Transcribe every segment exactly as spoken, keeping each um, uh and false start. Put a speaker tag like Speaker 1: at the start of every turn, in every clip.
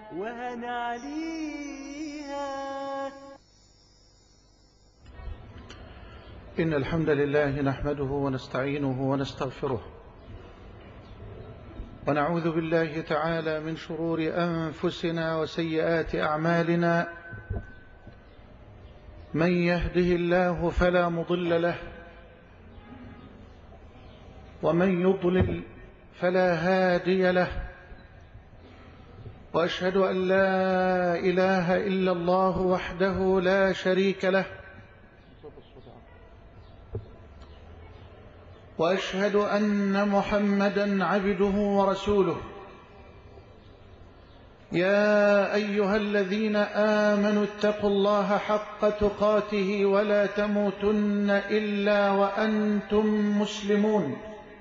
Speaker 1: وهن عليها.
Speaker 2: إن الحمد لله نحمده ونستعينه ونستغفره، ونعوذ بالله تعالى من شرور أنفسنا وسيئات أعمالنا. من يهده الله فلا مضل له، ومن يضلل فلا هادي له، وأشهد أن لا إله إلا الله وحده لا شريك له، وأشهد أن محمدا عبده ورسوله. يا أيها الذين آمنوا اتقوا الله حق تقاته ولا تموتن إلا وأنتم مسلمون.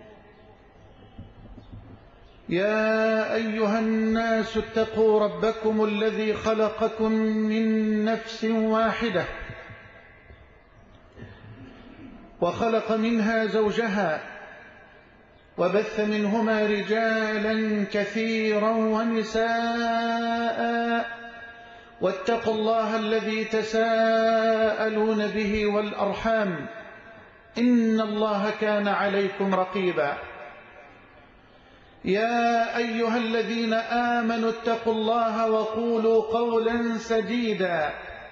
Speaker 2: يا أيها الناس اتقوا ربكم الذي خلقكم من نفس واحدة، وخلق منها زوجها، وبث منهما رجالا كثيرا ونساء، واتقوا الله الذي تساءلون به والأرحام، إن الله كان عليكم رقيبا. يا أيها الذين آمنوا اتقوا الله وقولوا قولا سديدا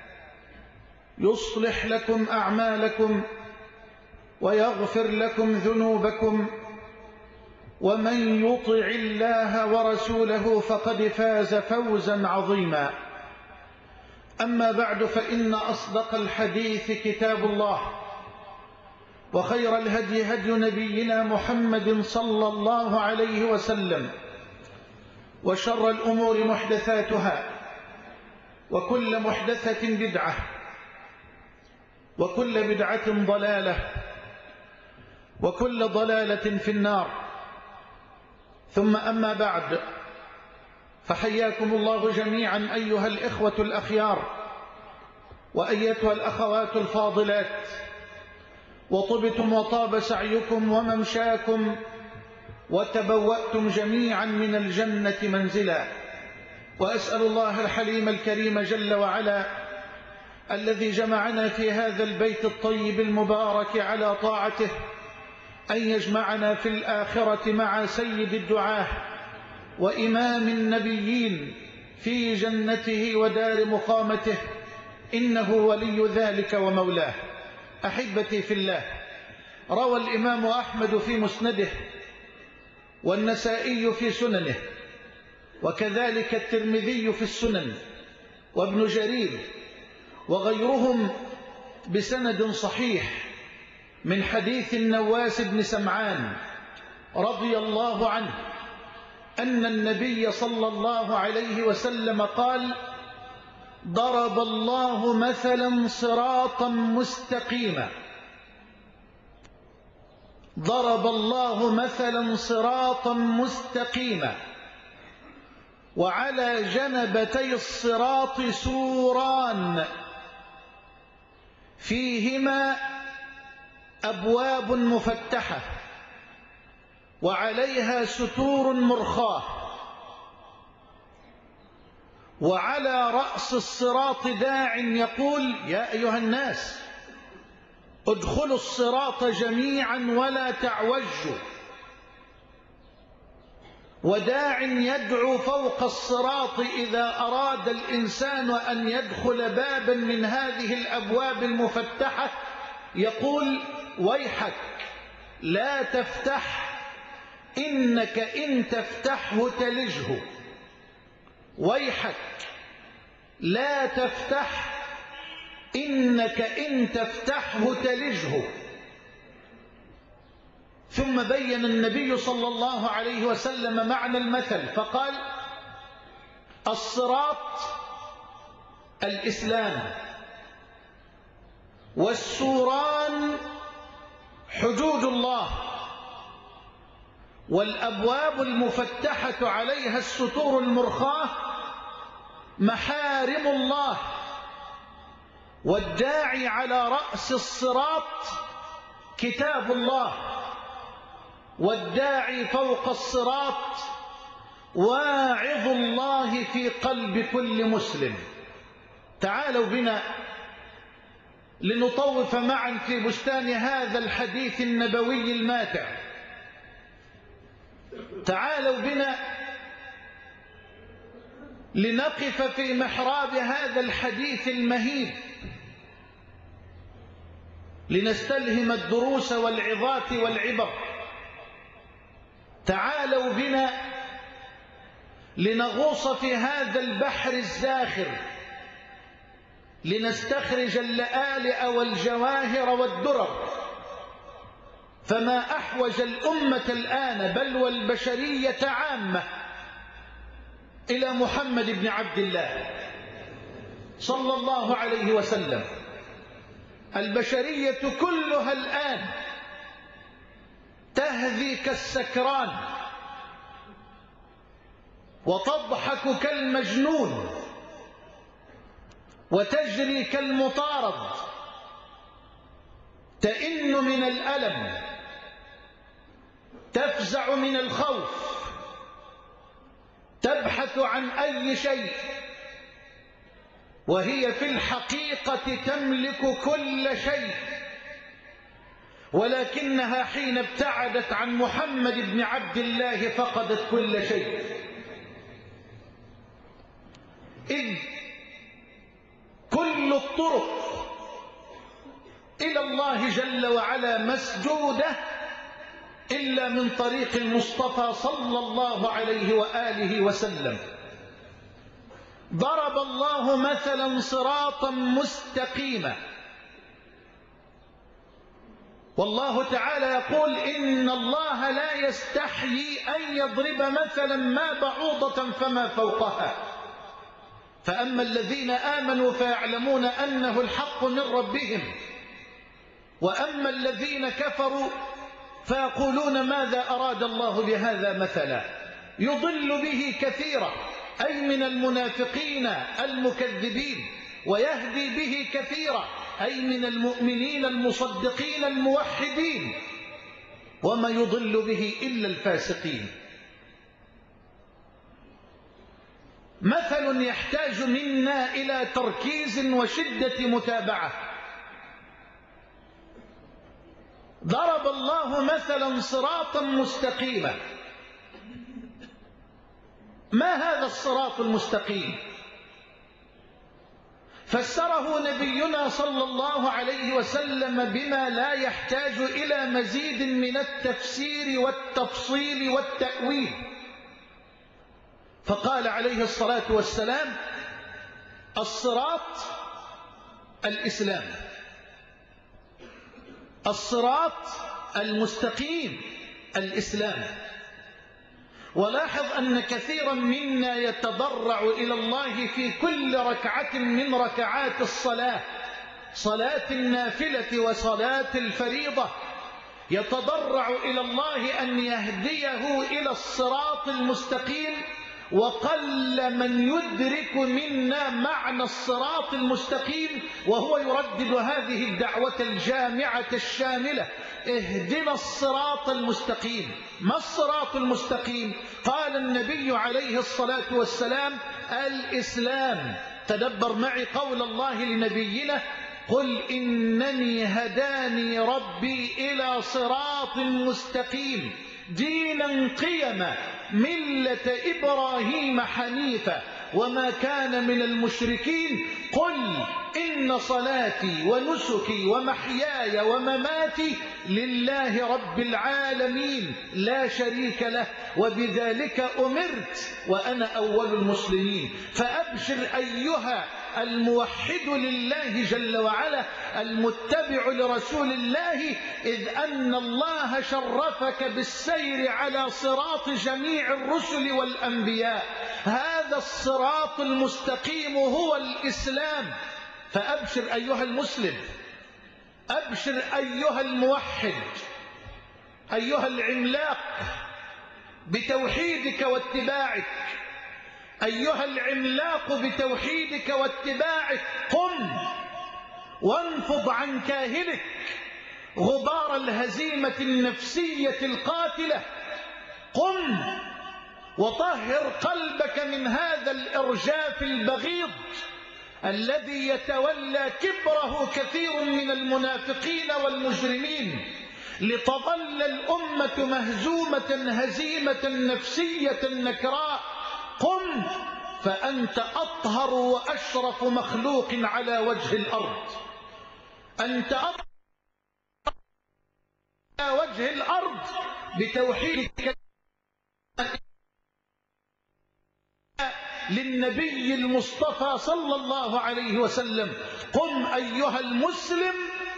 Speaker 2: يصلح لكم أعمالكم ويغفر لكم ذنوبكم، ومن يطع الله ورسوله فقد فاز فوزا عظيما. أما بعد، فإن أصدق الحديث كتاب الله، وخير الهدي هدي نبينا محمد صلى الله عليه وسلم، وشر الأمور محدثاتها، وكل محدثة بدعة، وكل بدعة ضلالة، وكل ضلالة في النار. ثم أما بعد، فحياكم الله جميعا أيها الإخوة الأخيار، وأيتها الأخوات الفاضلات، وطبتم وطاب سعيكم وممشاكم، وتبوأتم جميعا من الجنة منزلا. وأسأل الله الحليم الكريم جل وعلا الذي جمعنا في هذا البيت الطيب المبارك على طاعته أن يجمعنا في الآخرة مع سيد الدعاة وإمام النبيين في جنته ودار مقامته، إنه ولي ذلك ومولاه. أحبتي في الله، روى الإمام أحمد في مسنده، والنسائي في سننه، وكذلك الترمذي في السنن، وابن جرير وغيرهم بسند صحيح من حديث النواس بن سمعان رضي الله عنه أن النبي صلى الله عليه وسلم قال: ضرب الله مثلا صراطا مستقيما ضرب الله مثلا صراطا مستقيما وعلى جنبتي الصراط سوران فيهما أبواب مفتحة وعليها ستور مرخاة، وعلى رأس الصراط داع يقول: يا أيها الناس ادخلوا الصراط جميعا ولا تعوجوا، وداع يدعو فوق الصراط إذا أراد الإنسان أن يدخل بابا من هذه الأبواب المفتحة يقول: ويحك لا تفتح، إنك إن تفتحه تلجه. ويحك لا تفتح، إنك إن تفتحه تلجه. ثم بين النبي صلى الله عليه وسلم معنى المثل فقال: الصراط الإسلام، والسوران حدود الله، والأبواب المفتحة عليها الستور المرخاة محارم الله، والداعي على رأس الصراط كتاب الله، والداعي فوق الصراط واعظ الله في قلب كل مسلم. تعالوا بنا لنطوف معا في بستان هذا الحديث النبوي الماتع. تعالوا بنا لنقف في محراب هذا الحديث المهيب، لنستلهم الدروس والعظات والعبر. تعالوا بنا لنغوص في هذا البحر الزاخر، لنستخرج اللآلئ والجواهر والدرر. فما أحوج الأمة الآن بل والبشرية عامة إلى محمد بن عبد الله صلى الله عليه وسلم. البشرية كلها الآن تهذي كالسكران وتضحك كالمجنون وتجري كالمطارد، تئن من الألم، تفزع من الخوف، تبحث عن أي شيء، وهي في الحقيقة تملك كل شيء، ولكنها حين ابتعدت عن محمد بن عبد الله فقدت كل شيء. إذ كل الطرق إلى الله جل وعلا مسدودة إلا من طريق المصطفى صلى الله عليه وآله وسلم. ضرب الله مثلا صراطا مستقيما، والله تعالى يقول إن الله لا يستحيي أن يضرب مثلا ما بعوضة فما فوقها، فأما الذين آمنوا فيعلمون أنه الحق من ربهم، وأما الذين كفروا فيقولون ماذا أراد الله بهذا مثلا. يضل به كثيرا أي من المنافقين المكذبين، ويهدي به كثيرا أي من المؤمنين المصدقين الموحدين، وما يضل به إلا الفاسقين. مثل يحتاج منا إلى تركيز وشدة متابعة. ضرب الله مثلا صراطا مستقيما. ما هذا الصراط المستقيم؟ فسره نبينا صلى الله عليه وسلم بما لا يحتاج إلى مزيد من التفسير والتفصيل والتأويل، فقال عليه الصلاة والسلام: الصراط الإسلام، الصراط المستقيم الإسلام. ولاحظ أن كثيرا منا يتضرع إلى الله في كل ركعة من ركعات الصلاة، صلاة النافلة وصلاة الفريضة، يتضرع إلى الله أن يهديه إلى الصراط المستقيم. وقل من يدرك منا معنى الصراط المستقيم وهو يردد هذه الدعوة الجامعة الشاملة: اهدنا الصراط المستقيم. ما الصراط المستقيم؟ قال النبي عليه الصلاة والسلام: الإسلام. تدبر معي قول الله لنبينا: قل إنني هداني ربي إلى صراط مستقيم دينا قيما ملة إبراهيم حنيفا وما كان من المشركين قل إن صلاتي ونسكي ومحياي ومماتي لله رب العالمين لا شريك له وبذلك أمرت وأنا أول المسلمين. فأبشر أيها الموحد لله جل وعلا المتبع لرسول الله، إذ أن الله شرفك بالسير على صراط جميع الرسل والأنبياء. هذا الصراط المستقيم هو الإسلام. فأبشر أيها المسلم، أبشر أيها الموحد، أيها العملاق بتوحيدك واتباعك، أيها العملاق بتوحيدك واتباعك، قم وانفض عن كاهلك غبار الهزيمة النفسية القاتلة. قم وطهر قلبك من هذا الإرجاف البغيض الذي يتولى كبره كثير من المنافقين والمجرمين، لتظل الأمة مهزومة هزيمة نفسية نكراء. قم فأنت أطهر وأشرف مخلوق على وجه الأرض، أنت أطهر على وجه الأرض بتوحيدك للنبي المصطفى صلى الله عليه وسلم. قم أيها المسلم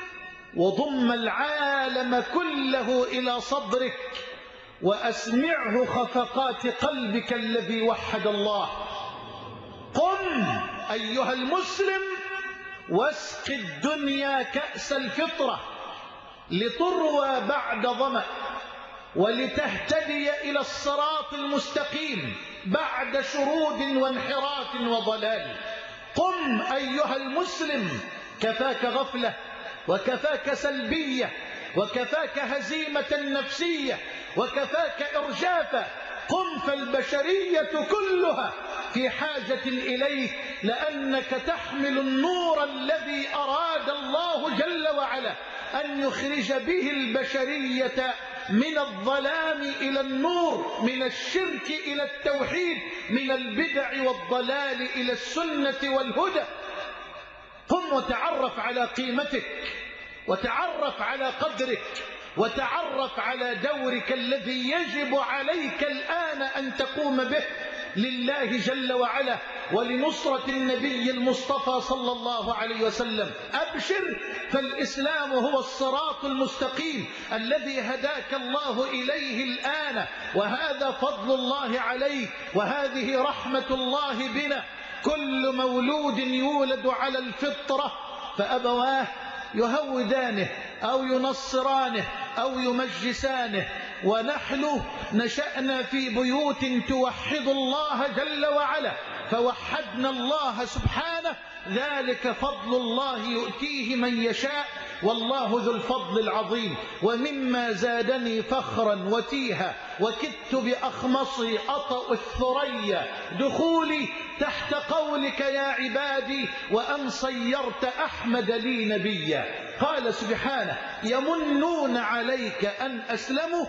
Speaker 2: وضم العالم كله إلى صدرك وأسمعه خفقات قلبك الذي وحد الله. قم أيها المسلم واسق الدنيا كأس الفطرة لتروى بعد ظمأ ولتهتدي إلى الصراط المستقيم بعد شرود وانحراف وضلال. قم أيها المسلم، كفاك غفلة وكفاك سلبية وكفاك هزيمة نفسية وكفاك إرجافا. قم فالبشرية كلها في حاجة إليك، لأنك تحمل النور الذي أراد الله جل وعلا أن يخرج به البشرية من الظلام إلى النور، من الشرك إلى التوحيد، من البدع والضلال إلى السنة والهدى. قم وتعرف على قيمتك وتعرف على قدرك وتعرف على دورك الذي يجب عليك الآن أن تقوم به لله جل وعلا ولنصرة النبي المصطفى صلى الله عليه وسلم. أبشر، فالإسلام هو الصراط المستقيم الذي هداك الله إليه الآن، وهذا فضل الله عليك وهذه رحمة الله بنا. كل مولود يولد على الفطرة فأبواه يهودانه أو ينصرانه أو يمجسانه، ونحن نشأنا في بيوت توحد الله جل وعلا فوحدنا الله سبحانه. ذلك فضل الله يؤتيه من يشاء والله ذو الفضل العظيم. ومما زادني فخرا وتيها وكدت بأخمصي أطأ الثريا دخولي تحت قولك يا عبادي وأن صيرت أحمد لي نبيا. قال سبحانه: يمنون عليك أن أسلموا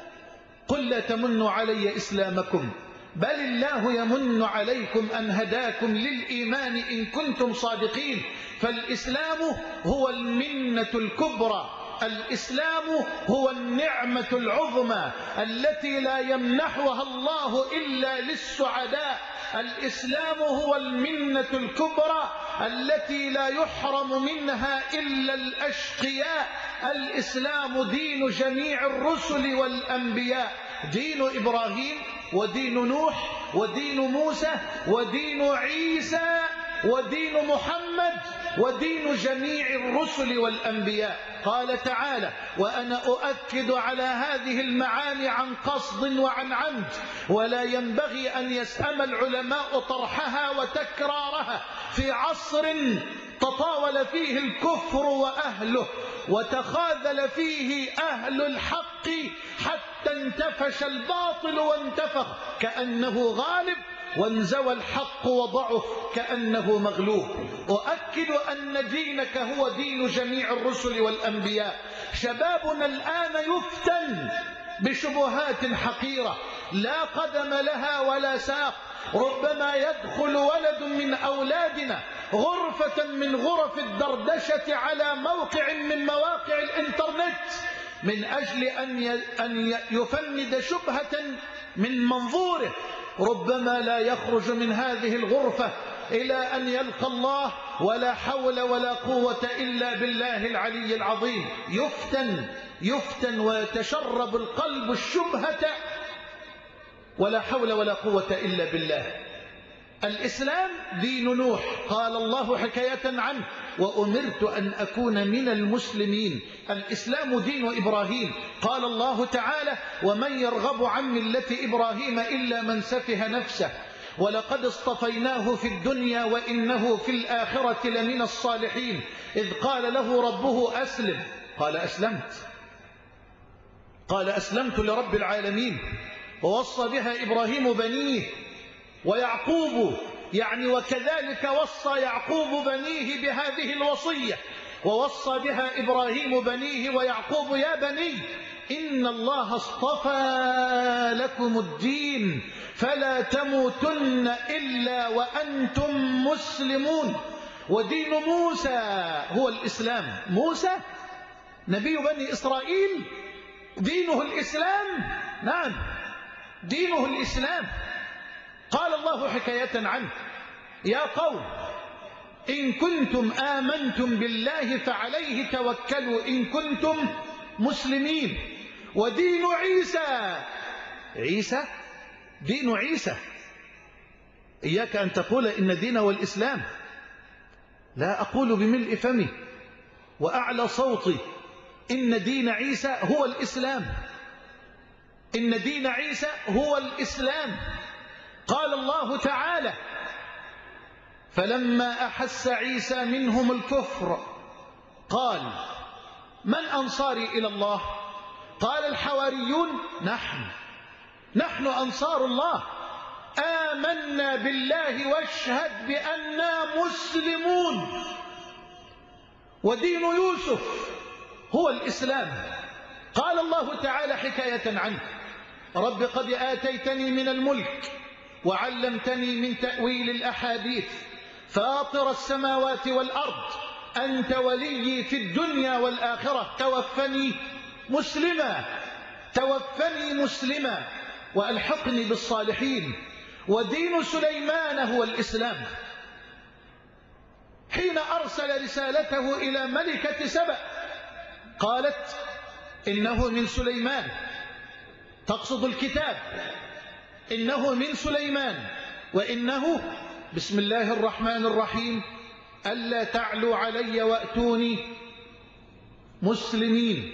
Speaker 2: قل لا تمنوا علي إسلامكم بل الله يمن عليكم أن هداكم للإيمان إن كنتم صادقين. فالإسلام هو المنة الكبرى، الإسلام هو النعمة العظمى التي لا يمنحها الله إلا للسعداء. الإسلام هو المنة الكبرى التي لا يحرم منها إلا الأشقياء. الإسلام دين جميع الرسل والأنبياء، دين إبراهيم ودين نوح ودين موسى ودين عيسى ودين محمد ودين جميع الرسل والأنبياء. قال تعالى: وأنا أؤكد على هذه المعاني عن قصد وعن عمد، ولا ينبغي أن يسأم العلماء طرحها وتكرارها في عصر تطاول فيه الكفر وأهله وتخاذل فيه أهل الحق حتى انتفش الباطل وانتفخ كأنه غالب، وانزوى الحق وضعف كأنه مغلوب. أؤكد أن دينك هو دين جميع الرسل والأنبياء. شبابنا الآن يفتن بشبهات حقيرة لا قدم لها ولا ساق. ربما يدخل ولد من أولادنا غرفة من غرف الدردشة على موقع من مواقع الإنترنت من أجل أن يفند شبهة من منظوره، ربما لا يخرج من هذه الغرفة إلى أن يلقى الله، ولا حول ولا قوة إلا بالله العلي العظيم. يفتن يفتن ويتشرب القلب الشبهة ولا حول ولا قوة إلا بالله. الإسلام دين نوح، قال الله حكاية عنه: وأمرت أن أكون من المسلمين. الإسلام دين إبراهيم، قال الله تعالى: ومن يرغب عن ملة إبراهيم إلا من سفه نفسه ولقد اصطفيناه في الدنيا وإنه في الآخرة لمن الصالحين. إذ قال له ربه أسلم قال أسلمت قال أسلمت لرب العالمين. ووصى بها إبراهيم بنيه ويعقوب، يعني وكذلك وصى يعقوب بنيه بهذه الوصية، ووصى بها إبراهيم بنيه ويعقوب: يا بني إن الله اصطفى لكم الدين فلا تموتن إلا وأنتم مسلمون. ودين موسى هو الإسلام. موسى نبي بني إسرائيل دينه الإسلام، نعم دينه الإسلام. قال الله حكاية عنه: يا قوم إن كنتم آمنتم بالله فعليه توكلوا إن كنتم مسلمين. ودين عيسى، عيسى دين عيسى، إياك أن تقول إن دينه الإسلام. لا أقول بملء فمي وأعلى صوتي إن دين عيسى هو الإسلام، إن دين عيسى هو الإسلام. قال الله تعالى: فلما أحس عيسى منهم الكفر قال من أنصاري إلى الله؟ قال الحواريون نحن نحن أنصار الله، آمنا بالله واشهد بأننا مسلمون. ودين يوسف هو الإسلام. قال الله تعالى حكاية عنه: رب قد آتيتني من الملك وعلمتني من تأويل الأحاديث فاطر السماوات والأرض أنت ولي في الدنيا والآخرة توفني مسلما توفني مسلما وألحقني بالصالحين. ودين سليمان هو الإسلام. حين أرسل رسالته إلى ملكة سبأ قالت إنه من سليمان، تقصد الكتاب، إنه من سليمان وإنه بسم الله الرحمن الرحيم ألا تعلوا علي وأتوني مسلمين.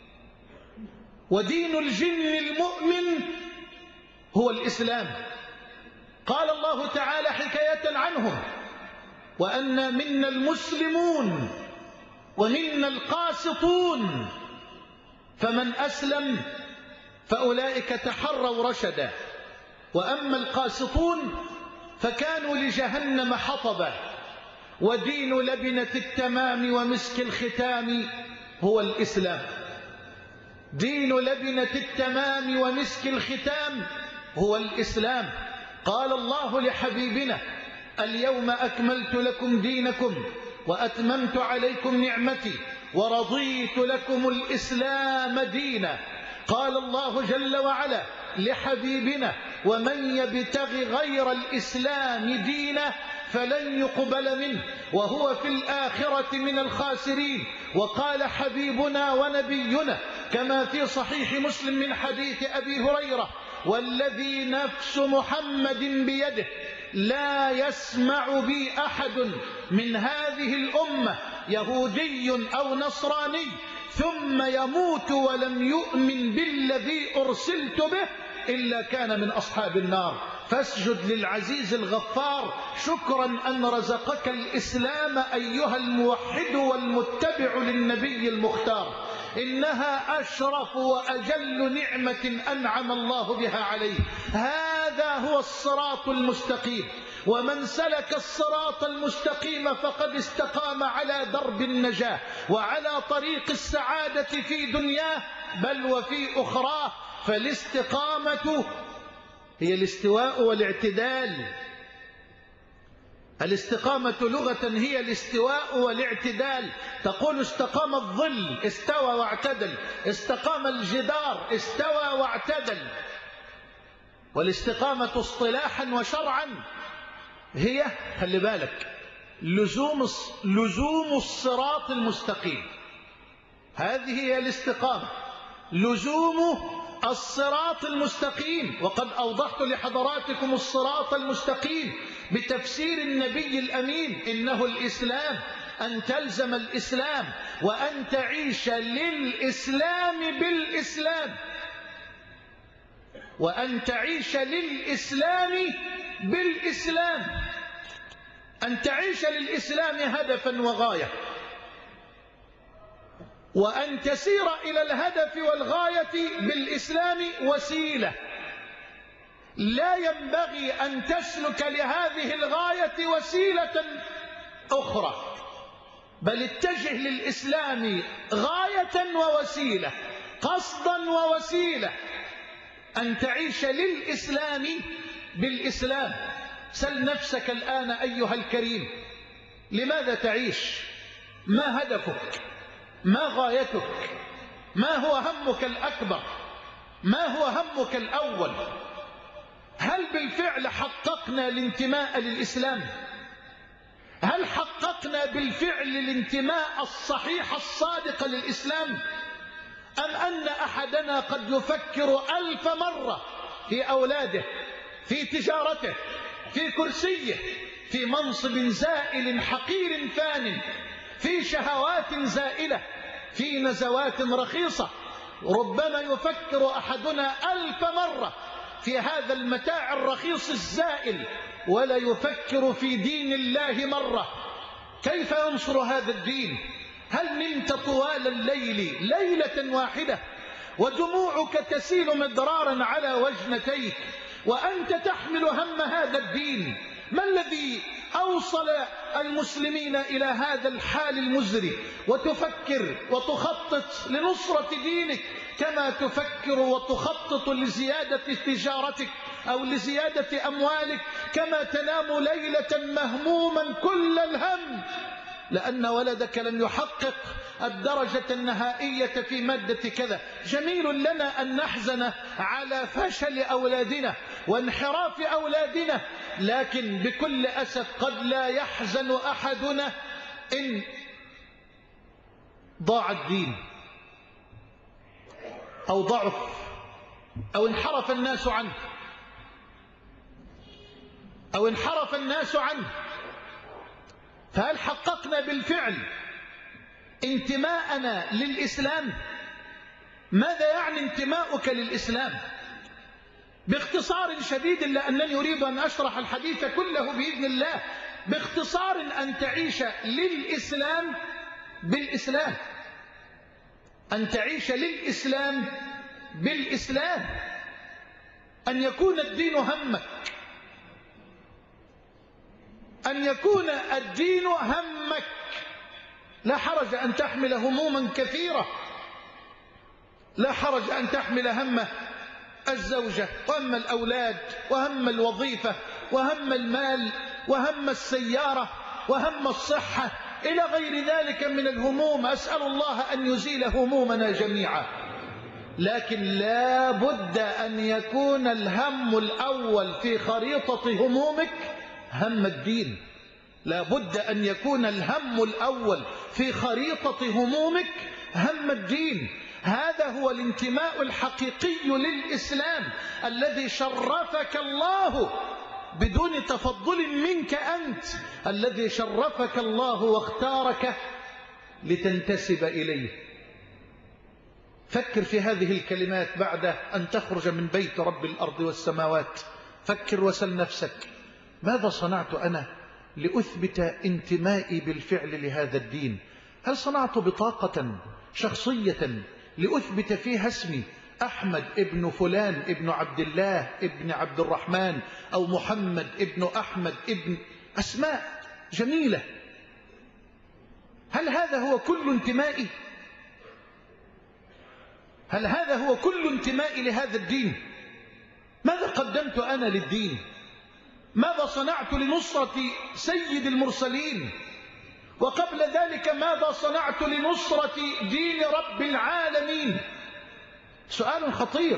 Speaker 2: ودين الجن المؤمن هو الإسلام. قال الله تعالى حكاية عنهم: وأنا منا المسلمون ومنا القاسطون فمن أسلم فأولئك تحروا رشدا وأما القاسطون فكانوا لجهنم حطبا. ودين لبنة التمام ومسك الختام هو الإسلام. دين لبنة التمام ومسك الختام هو الإسلام. قال الله لحبيبنا: اليوم أكملت لكم دينكم وأتممت عليكم نعمتي ورضيت لكم الإسلام دينا. قال الله جل وعلا لحبيبنا: ومن يبتغ غير الإسلام دينا فلن يقبل منه وهو في الآخرة من الخاسرين. وقال حبيبنا ونبينا كما في صحيح مسلم من حديث أبي هريرة: والذي نفس محمد بيده لا يسمع بي أحد من هذه الأمة يهودي أو نصراني ثم يموت ولم يؤمن بالذي أرسلت به إلا كان من أصحاب النار. فاسجد للعزيز الغفار شكرا أن رزقك الإسلام أيها الموحد والمتبع للنبي المختار. إنها أشرف وأجل نعمة أنعم الله بها عليه. هذا هو الصراط المستقيم، ومن سلك الصراط المستقيم فقد استقام على درب النجاة وعلى طريق السعادة في دنياه بل وفي أخراه. فالاستقامة هي الاستواء والاعتدال. الاستقامة لغة هي الاستواء والاعتدال. تقول استقام الظل استوى واعتدل، استقام الجدار استوى واعتدل. والاستقامة اصطلاحا وشرعا هي خلي بالك لزوم لزوم الصراط المستقيم. هذه هي الاستقامة، لزوم الصراط المستقيم. وقد أوضحت لحضراتكم الصراط المستقيم بتفسير النبي الأمين: إنه الإسلام أن تلزم الإسلام وأن تعيش للإسلام بالإسلام، وأن تعيش للإسلام بالإسلام، أن تعيش للإسلام هدفا وغاية، وأن تسير إلى الهدف والغاية بالإسلام وسيلة. لا ينبغي أن تسلك لهذه الغاية وسيلة أخرى، بل اتجه للإسلام غاية ووسيلة، قصدا ووسيلة، أن تعيش للإسلام بالإسلام. سل نفسك الآن أيها الكريم، لماذا تعيش؟ ما هدفك؟ ما غايتك؟ ما هو همك الأكبر؟ ما هو همك الأول؟ هل بالفعل حققنا الانتماء للإسلام؟ هل حققنا بالفعل الانتماء الصحيح الصادق للإسلام؟ أم أن أحدنا قد يفكر ألف مرة في أولاده، في تجارته، في كرسيه، في منصب زائل حقير فان، في شهوات زائلة، في نزوات رخيصة؟ ربما يفكر أحدنا ألف مرة في هذا المتاع الرخيص الزائل، ولا يفكر في دين الله مرة. كيف ينصر هذا الدين؟ هل نمت طوال الليل ليلة واحدة ودموعك تسيل مدرارا على وجنتيك وأنت تحمل هم هذا الدين؟ ما الذي أوصل المسلمين إلى هذا الحال المزري؟ وتفكر وتخطط لنصرة دينك كما تفكر وتخطط لزيادة تجارتك أو لزيادة أموالك، كما تنام ليلة مهموما كل الهم لأن ولدك لم يحقق الدرجة النهائية في مادة كذا. جميل لنا أن نحزن على فشل أولادنا وانحراف أولادنا، لكن بكل أسف قد لا يحزن أحدنا إن ضاع الدين أو ضعف أو انحرف الناس عنه أو انحرف الناس عنه. فهل حققنا بالفعل انتماءنا للإسلام؟ ماذا يعني انتماؤك للإسلام؟ باختصار شديد، لأنني أريد أن أشرح الحديث كله بإذن الله. باختصار، أن تعيش للإسلام بالإسلام، أن تعيش للإسلام بالإسلام، أن يكون الدين همك، أن يكون الدين همك. لا حرج أن تحمل هموما كثيرة، لا حرج أن تحمل هم الزوجة وهم الأولاد وهم الوظيفة وهم المال وهم السيارة وهم الصحة إلى غير ذلك من الهموم. أسأل الله أن يزيل همومنا جميعا، لكن لا بد أن يكون الهم الأول في خريطة همومك هم الدين. لا بد أن يكون الهم الأول في خريطة همومك هم الدين. هذا هو الانتماء الحقيقي للإسلام الذي شرفك الله بدون تفضل منك أنت، الذي شرفك الله واختارك لتنتسب إليه. فكر في هذه الكلمات بعد أن تخرج من بيت رب الأرض والسماوات. فكر وسل نفسك، ماذا صنعت أنا لأثبت انتمائي بالفعل لهذا الدين؟ هل صنعت بطاقة شخصية لأثبت فيها اسمي أحمد ابن فلان ابن عبد الله ابن عبد الرحمن، أو محمد ابن أحمد ابن أسماء جميلة؟ هل هذا هو كل انتمائي؟ هل هذا هو كل انتمائي لهذا الدين؟ ماذا قدمت أنا للدين؟ ماذا صنعت لنصرة سيد المرسلين؟ وقبل ذلك ماذا صنعت لنصرة دين رب العالمين؟ سؤال خطير.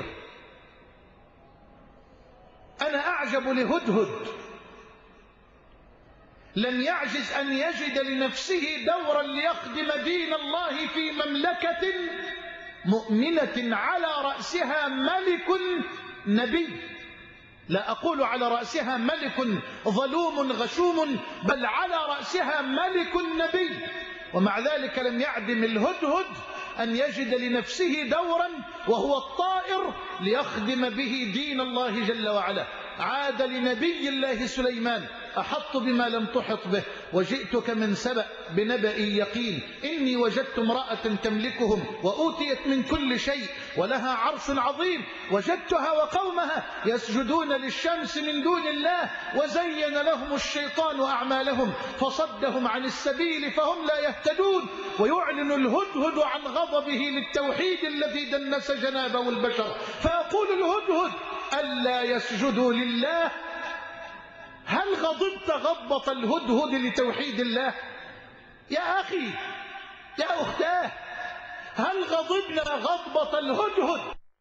Speaker 2: أنا أعجب لهدهد، لم يعجز أن يجد لنفسه دورا ليخدم دين الله في مملكة مؤمنة على رأسها ملك نبي. لا أقول على رأسها ملك ظلوم غشوم، بل على رأسها ملك نبي، ومع ذلك لم يعدم الهدهد أن يجد لنفسه دورا وهو الطائر ليخدم به دين الله جل وعلا. عاد لنبي الله سليمان أحط بما لم تحط به، وجئتك من سبأ بنبأ يقين، إني وجدت امرأة تملكهم وأوتيت من كل شيء ولها عرش عظيم، وجدتها وقومها يسجدون للشمس من دون الله، وزين لهم الشيطان أعمالهم فصدهم عن السبيل فهم لا يهتدون. ويعلن الهدهد عن غضبه للتوحيد الذي دنس جنابه البشر، فيقول الهدهد ألا يسجدوا لله. هل غضبت غضبة الهدهد لتوحيد الله؟ يا أخي يا أختاه، هل غضبنا غضبة الهدهد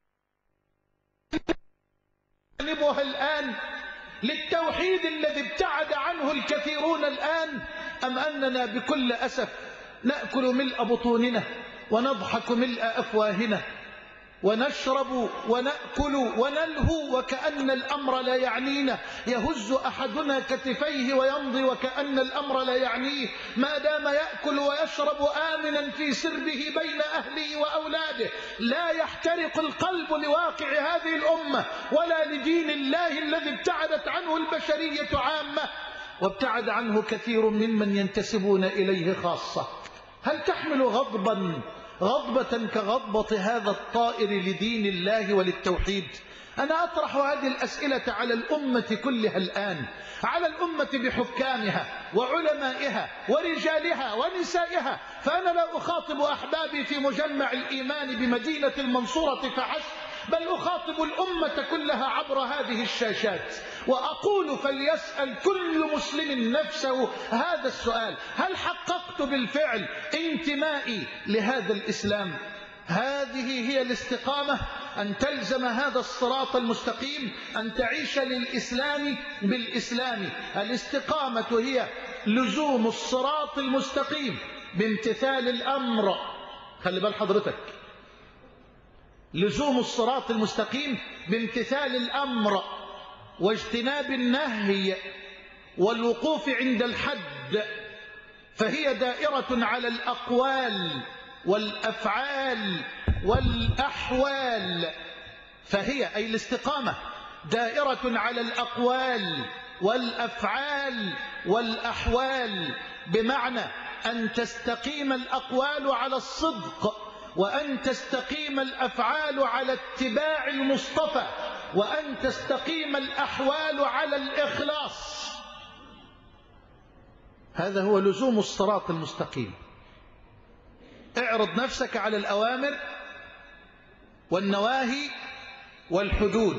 Speaker 2: نبوها الآن للتوحيد الذي ابتعد عنه الكثيرون الآن، أم أننا بكل أسف نأكل ملء بطوننا ونضحك ملء أفواهنا ونشرب ونأكل ونلهو وكأن الأمر لا يعنينا، يهز أحدنا كتفيه ويمضي وكأن الأمر لا يعنيه، ما دام يأكل ويشرب آمنا في سربه بين أهله وأولاده، لا يحترق القلب لواقع هذه الأمة ولا لدين الله الذي ابتعدت عنه البشرية عامة وابتعد عنه كثير ممن ينتسبون إليه خاصة. هل تحمل غضبا غضبة كغضبة هذا الطائر لدين الله وللتوحيد؟ أنا أطرح هذه الأسئلة على الأمة كلها الآن، على الأمة بحكامها وعلمائها ورجالها ونسائها، فأنا لا أخاطب أحبابي في مجمع الإيمان بمدينة المنصورة فحسب، بل أخاطب الأمة كلها عبر هذه الشاشات، وأقول فليسأل كل مسلم نفسه هذا السؤال: هل حققت بالفعل انتمائي لهذا الإسلام؟ هذه هي الاستقامة، أن تلزم هذا الصراط المستقيم، أن تعيش للإسلام بالإسلام. الاستقامة هي لزوم الصراط المستقيم بامتثال الأمر. خلي بال حضرتك، لزوم الصراط المستقيم بامتثال الأمر واجتناب النهي والوقوف عند الحد، فهي دائرة على الأقوال والأفعال والأحوال. فهي أي الاستقامة دائرة على الأقوال والأفعال والأحوال، بمعنى أن تستقيم الأقوال على الصدق، وأن تستقيم الأفعال على اتباع المصطفى، وأن تستقيم الأحوال على الإخلاص. هذا هو لزوم الصراط المستقيم. اعرض نفسك على الأوامر والنواهي والحدود.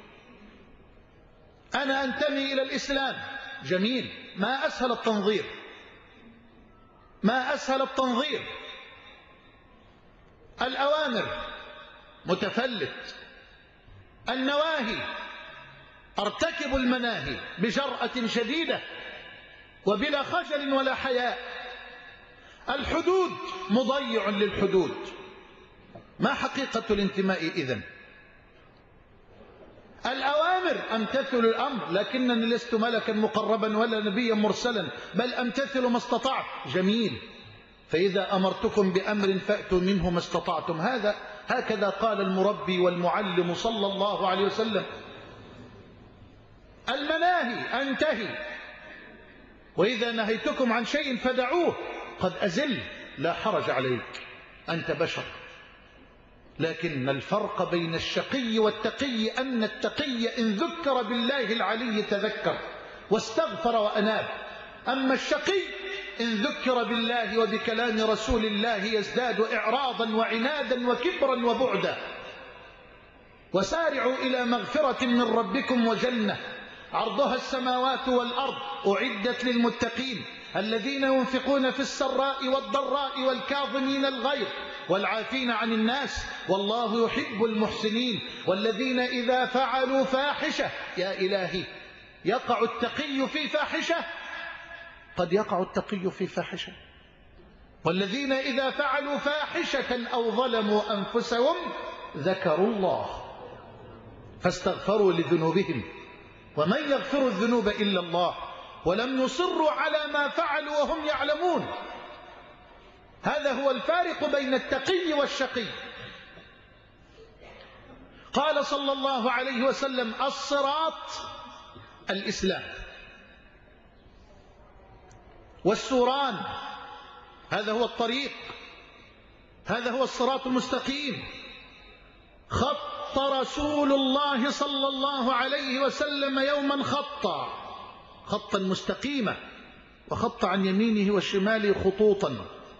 Speaker 2: أنا أنتمي إلى الإسلام، جميل، ما أسهل التنظير، ما أسهل التنظير. الأوامر متفلت، النواهي ارتكب المناهي بجرأة شديدة وبلا خجل ولا حياء. الحدود مضيع للحدود. ما حقيقة الانتماء إذن؟ الأوامر أمتثل الأمر، لكنني لست ملكا مقربا ولا نبيا مرسلا، بل أمتثل ما استطعت، جميل. فإذا أمرتكم بأمر فأتوا منه ما استطعتم. هذا هكذا قال المربي والمعلم صلى الله عليه وسلم. المناهي أنتهي، وإذا نهيتكم عن شيء فدعوه، قد أزل، لا حرج عليك، أنت بشر. لكن الفرق بين الشقي والتقي أن التقي إن ذكر بالله العلي تذكر واستغفر وأناب، أما الشقي إن ذكر بالله وبكلام رسول الله يزداد إعراضا وعنادا وكبرا وبعدا. وسارعوا إلى مغفرة من ربكم وجنة عرضها السماوات والأرض أعدت للمتقين الذين ينفقون في السراء والضراء والكاظمين الغيظ والعافين عن الناس والله يحب المحسنين. والذين إذا فعلوا فاحشة، يا إلهي، يقع التقي في فاحشة؟ قد يقع التقي في فاحشة. والذين إذا فعلوا فاحشة أو ظلموا أنفسهم ذكروا الله فاستغفروا لذنوبهم ومن يغفر الذنوب إلا الله ولم يصروا على ما فعلوا وهم يعلمون. هذا هو الفارق بين التقي والشقي. قال صلى الله عليه وسلم: الصراط الإسلام، والسوران. هذا هو الطريق، هذا هو الصراط المستقيم. خط رسول الله صلى الله عليه وسلم يوما خطا خطا مستقيما، وخط عن يمينه وشماله خطوطا،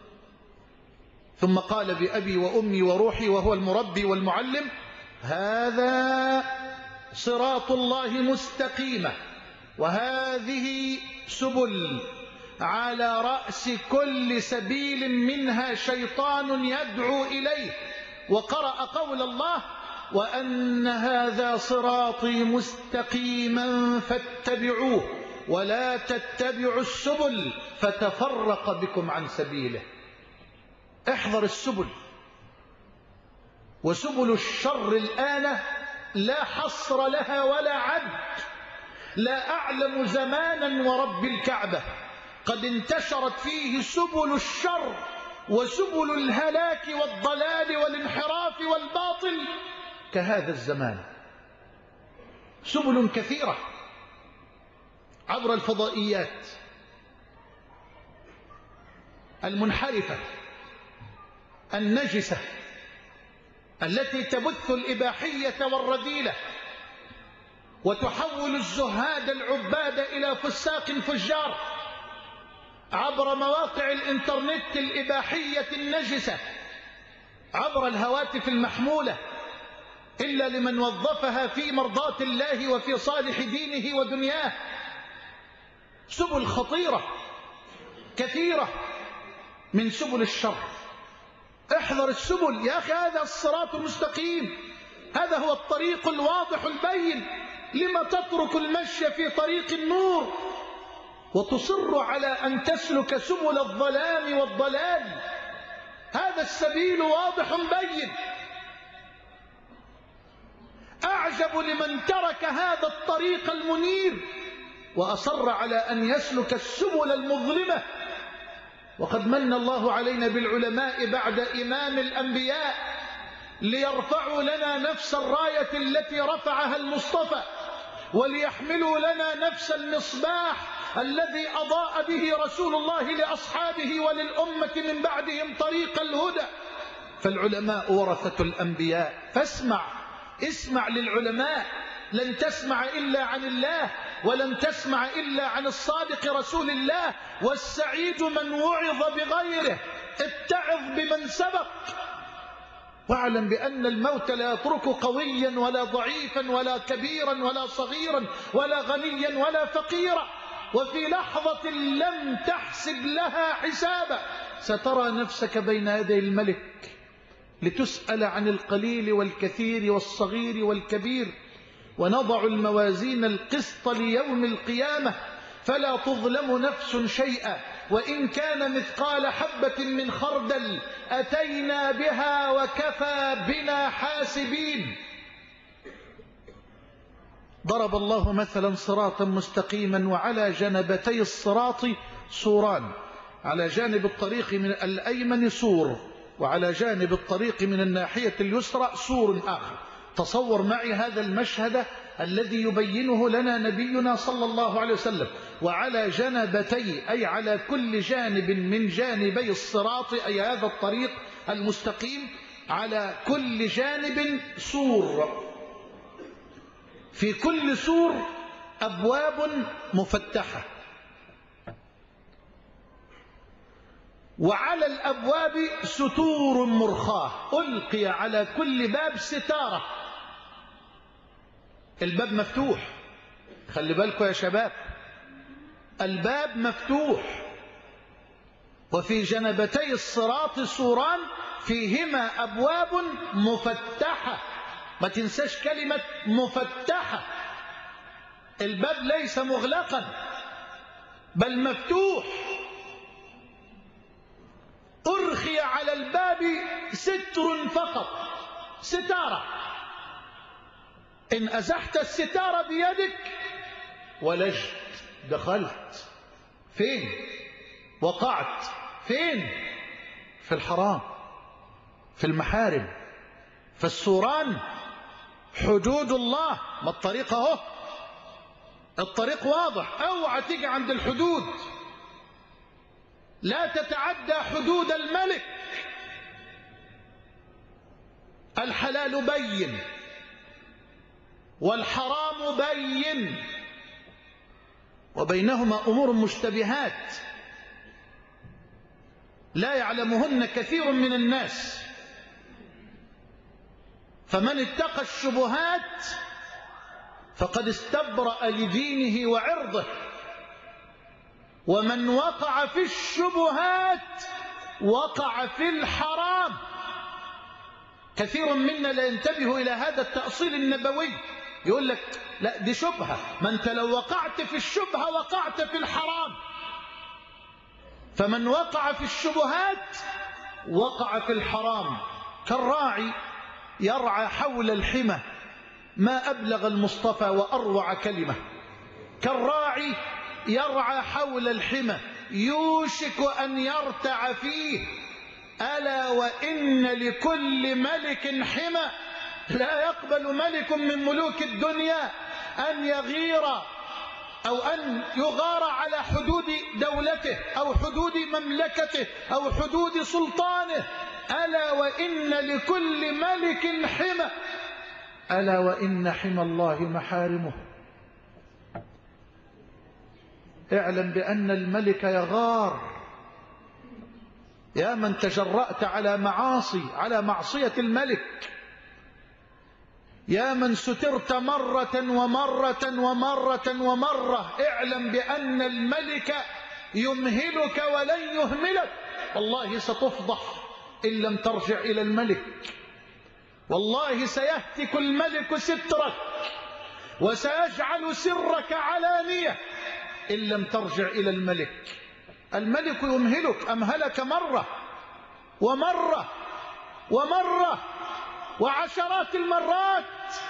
Speaker 2: ثم قال بأبي وأمي وروحي، وهو المربي والمعلم: هذا صراط الله مستقيمة، وهذه سبل، على رأس كل سبيل منها شيطان يدعو إليه. وقرأ قول الله: وأن هذا صراطي مستقيما فاتبعوه ولا تتبعوا السبل فتفرق بكم عن سبيله. احذر السبل، وسبل الشر الآن لا حصر لها ولا عد. لا أعلم زمانا ورب الكعبة قد انتشرت فيه سبل الشر وسبل الهلاك والضلال والانحراف والباطل كهذا الزمان. سبل كثيرة عبر الفضائيات المنحرفة النجسة التي تبث الإباحية والرذيلة وتحول الزهاد العباد إلى فساق فجار، عبر مواقع الإنترنت الإباحية النجسة، عبر الهواتف المحمولة، إلا لمن وظفها في مرضاة الله وفي صالح دينه ودنياه. سبل خطيرة كثيرة من سبل الشر. احذر السبل يا أخي، هذا الصراط المستقيم، هذا هو الطريق الواضح البين. لما تترك المشي في طريق النور وتصر على أن تسلك سبل الظلام والضلال؟ هذا السبيل واضح بين. أعجب لمن ترك هذا الطريق المنير وأصر على أن يسلك السبل المظلمة. وقد من الله علينا بالعلماء بعد إمام الأنبياء ليرفعوا لنا نفس الراية التي رفعها المصطفى، وليحملوا لنا نفس المصباح الذي أضاء به رسول الله لأصحابه وللأمة من بعدهم طريق الهدى. فالعلماء ورثة الأنبياء، فاسمع اسمع للعلماء. لن تسمع إلا عن الله، ولن تسمع إلا عن الصادق رسول الله. والسعيد من وعظ بغيره، اتعظ بمن سبق. واعلم بأن الموت لا يترك قويا ولا ضعيفا ولا كبيرا ولا صغيرا ولا غنيا ولا فقيرا. وفي لحظة لم تحسب لها حسابا سترى نفسك بين يدي الملك لتسأل عن القليل والكثير والصغير والكبير. ونضع الموازين القسط ليوم القيامة فلا تظلم نفس شيئا، وإن كان مثقال حبة من خردل أتينا بها وكفى بنا حاسبين. ضرب الله مثلا صراطا مستقيما وعلى جنبتي الصراط سوران، على جانب الطريق من الأيمن سور، وعلى جانب الطريق من الناحية اليسرى سور آخر. تصور معي هذا المشهد الذي يبينه لنا نبينا صلى الله عليه وسلم. وعلى جنبتي أي على كل جانب من جانبي الصراط، أي هذا الطريق المستقيم، على كل جانب سور، في كل سور أبواب مفتحة، وعلى الأبواب ستور مرخاة، ألقي على كل باب ستارة. الباب مفتوح، خلي بالكم يا شباب، الباب مفتوح. وفي جنبتي الصراط سوران فيهما أبواب مفتحة. ما تنساش كلمة مفتحة. الباب ليس مغلقا بل مفتوح. أرخي على الباب ستر فقط، ستارة. إن أزحت الستارة بيدك ولجت، دخلت فين؟ وقعت فين؟ في الحرام، في المحارم. فالسوران حدود الله. ما الطريق اهو، الطريق واضح، اوعى تيجي عند الحدود. لا تتعدى حدود الملك. الحلال بين والحرام بين، وبينهما أمور مشتبهات لا يعلمهن كثير من الناس. فمن اتقى الشبهات فقد استبرأ لدينه وعرضه، ومن وقع في الشبهات وقع في الحرام. كثير منا لا ينتبه إلى هذا التأصيل النبوي، يقول لك لا دي شبهة، ما أنت لو وقعت في الشبهة وقعت في الحرام. فمن وقع في الشبهات وقع في الحرام. كالراعي يرعى حول الحمى، ما أبلغ المصطفى وأروع كلمة. كالراعي يرعى حول الحمى يوشك أن يرتع فيه، ألا وإن لكل ملك حمى. لا يقبل ملك من ملوك الدنيا أن يغير أو أن يغار على حدود دولته أو حدود مملكته أو حدود سلطانه. ألا وإن لكل ملك حمى، ألا وإن حمى الله محارمه. اعلم بأن الملك يغار. يا من تجرأت على معاصي على معصية الملك، يا من سترت مرة ومرة ومرة ومرة، اعلم بأن الملك يمهلك ولن يهملك. والله ستفضح إن لم ترجع إلى الملك. والله سيهتك الملك سترك وسيجعل سرك علانية إن لم ترجع إلى الملك. الملك يمهلك، أمهلك مرة ومرة ومرة وعشرات المرات.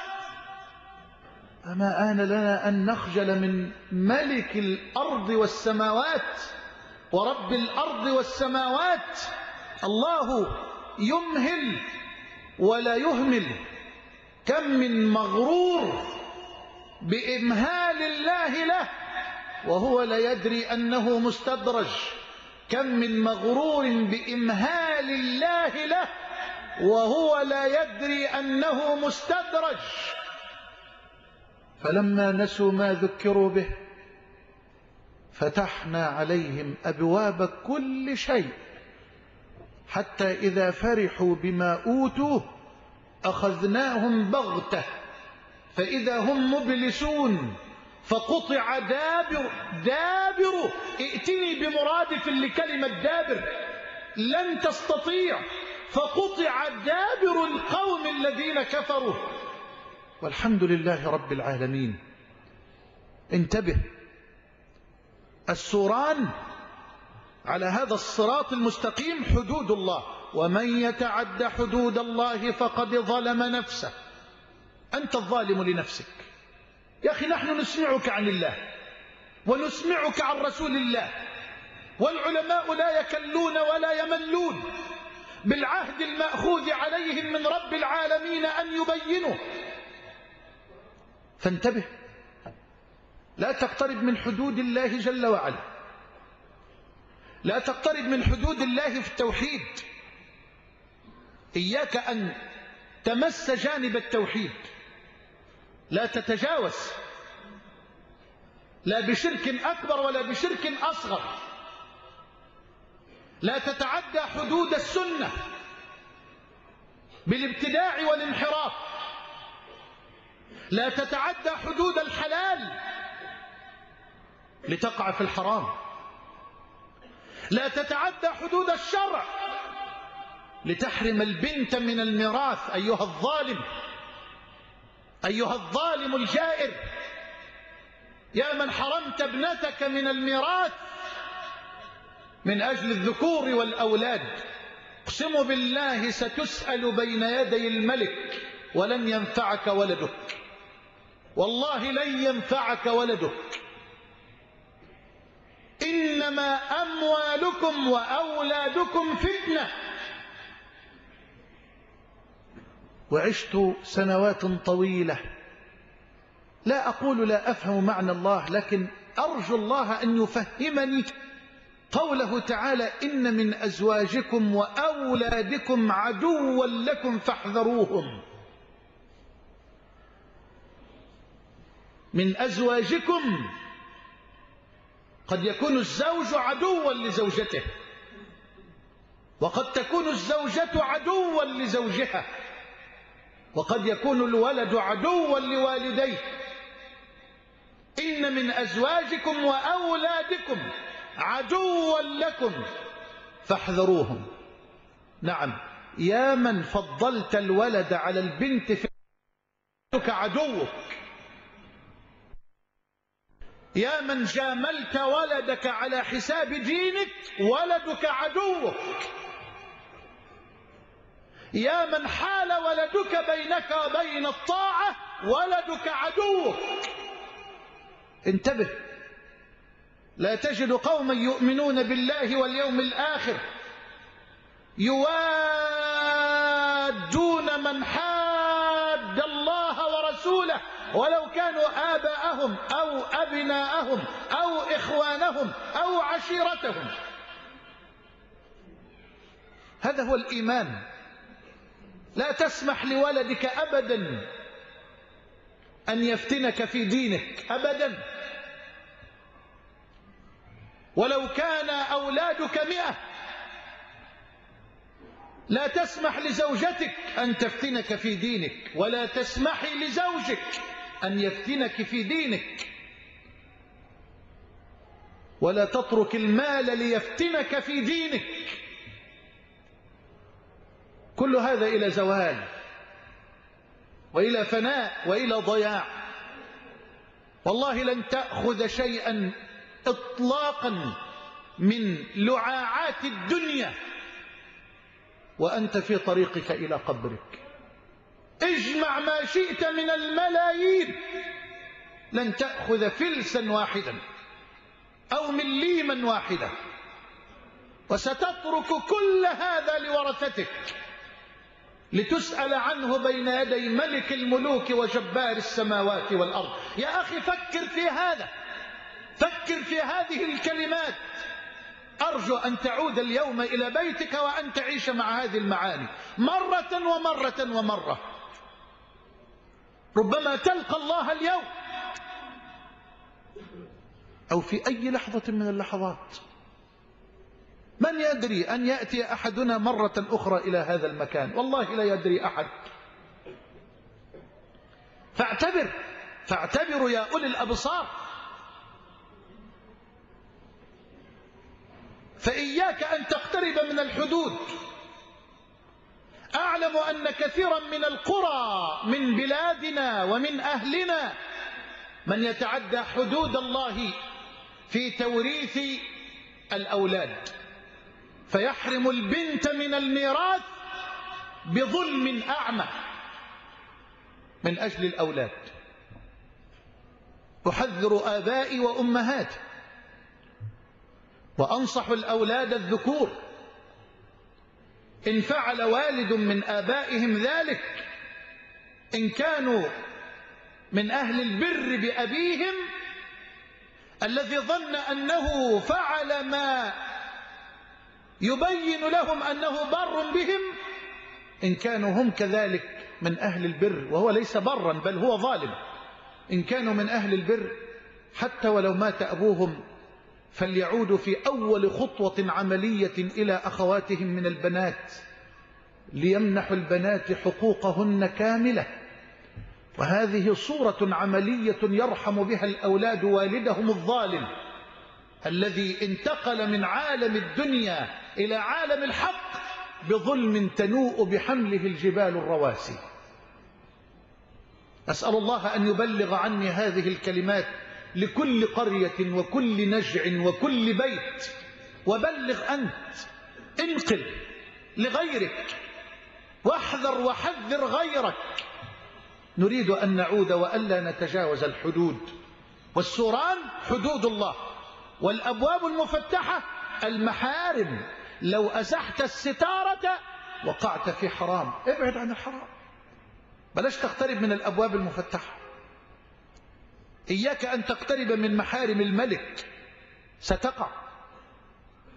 Speaker 2: أما آن لنا أن نخجل من ملك الأرض والسماوات ورب الأرض والسماوات. الله يمهل ولا يهمل. كم من مغرور بإمهال الله له وهو لا يدري أنه مستدرج. كم من مغرور بإمهال الله له وهو لا يدري أنه مستدرج. فلما نسوا ما ذكروا به فتحنا عليهم أبواب كل شيء، حتى إذا فرحوا بما أوتوا أخذناهم بغتة فإذا هم مبلسون. فقطع دابر دابر ائتني بمرادف لكلمة دابر، لن تستطيع. فقطع دابر القوم الذين كفروا، والحمد لله رب العالمين. انتبه، السوران على هذا الصراط المستقيم حدود الله، ومن يتعد حدود الله فقد ظلم نفسه. أنت الظالم لنفسك يا أخي. نحن نسمعك عن الله ونسمعك عن رسول الله، والعلماء لا يكلون ولا يملون بالعهد المأخوذ عليهم من رب العالمين أن يبينوا. فانتبه، لا تقترب من حدود الله جل وعلا، لا تقترب من حدود الله في التوحيد. إياك أن تمس جانب التوحيد، لا تتجاوز، لا بشرك أكبر ولا بشرك أصغر. لا تتعدى حدود السنة بالابتداع والانحراف. لا تتعدى حدود الحلال لتقع في الحرام. لا تتعدى حدود الشرع لتحرم البنت من الميراث. أيها الظالم، أيها الظالم الجائر، يا من حرمت ابنتك من الميراث من أجل الذكور والأولاد، اقسم بالله ستسأل بين يدي الملك ولن ينفعك ولدك. والله لن ينفعك ولدك. إنما أموالكم وأولادكم فتنة. وعشت سنوات طويلة لا أقول لا أفهم معنى الله، لكن أرجو الله أن يفهمني قوله تعالى إن من أزواجكم وأولادكم عدوا لكم فاحذروهم. من أزواجكم، قد يكون الزوج عدوا لزوجته، وقد تكون الزوجة عدوا لزوجها، وقد يكون الولد عدوا لوالديه. إن من أزواجكم وأولادكم عدوا لكم فاحذروهم. نعم، يا من فضلت الولد على البنت فولدك عدوك، يا من جاملت ولدك على حساب دينك ولدك عدوك، يا من حال ولدك بينك وبين الطاعة ولدك عدوك. انتبه، لا تجد قوما يؤمنون بالله واليوم الآخر يوادون من حاد الله ورسوله ولو كانوا آباءهم أو أبناءهم أو إخوانهم أو عشيرتهم. هذا هو الإيمان. لا تسمح لولدك أبدا أن يفتنك في دينك أبدا، ولو كان أولادك مئة. لا تسمح لزوجتك أن تفتنك في دينك، ولا تسمحي لزوجك أن يفتنك في دينك، ولا تترك المال ليفتنك في دينك. كل هذا إلى زوال وإلى فناء وإلى ضياع. والله لن تأخذ شيئا إطلاقا من لعاعات الدنيا وأنت في طريقك إلى قبرك. اجمع ما شئت من الملايين، لن تأخذ فلسا واحدا أو مليما واحدا، وستترك كل هذا لورثتك لتسأل عنه بين يدي ملك الملوك وجبار السماوات والأرض. يا أخي فكر في هذا، فكر في هذه الكلمات. أرجو أن تعود اليوم إلى بيتك وأن تعيش مع هذه المعاني مرة ومرة ومرة. ربما تلقى الله اليوم أو في أي لحظة من اللحظات. من يدري أن يأتي أحدنا مرة أخرى إلى هذا المكان؟ والله لا يدري أحد. فاعتبر فاعتبروا يا أولي الأبصار. فإياك أن تقترب من الحدود. أعلم أن كثيرا من القرى من بلادنا ومن أهلنا من يتعدى حدود الله في توريث الأولاد، فيحرم البنت من الميراث بظلم أعمى من أجل الأولاد. أحذر آبائي وأمهاتي وأنصح الأولاد الذكور: إن فعل والد من آبائهم ذلك، إن كانوا من أهل البر بأبيهم الذي ظن أنه فعل ما يبين لهم أنه بر بهم، إن كانوا هم كذلك من أهل البر وهو ليس برا بل هو ظالم، إن كانوا من أهل البر حتى ولو مات أبوهم فليعودوا في أول خطوة عملية إلى أخواتهم من البنات ليمنحوا البنات حقوقهن كاملة. وهذه صورة عملية يرحم بها الأولاد والدهم الظالم الذي انتقل من عالم الدنيا إلى عالم الحق بظلم تنوء بحمله الجبال الرواسي. أسأل الله أن يبلغ عني هذه الكلمات لكل قرية وكل نجع وكل بيت. وبلغ أنت، انقل لغيرك، واحذر وحذر غيرك. نريد أن نعود وألا نتجاوز الحدود. والسوران حدود الله، والأبواب المفتحة المحارم. لو أزحت الستارة وقعت في حرام. ابعد عن الحرام، بلاش تقترب من الأبواب المفتحة. إياك أن تقترب من محارم الملك، ستقع.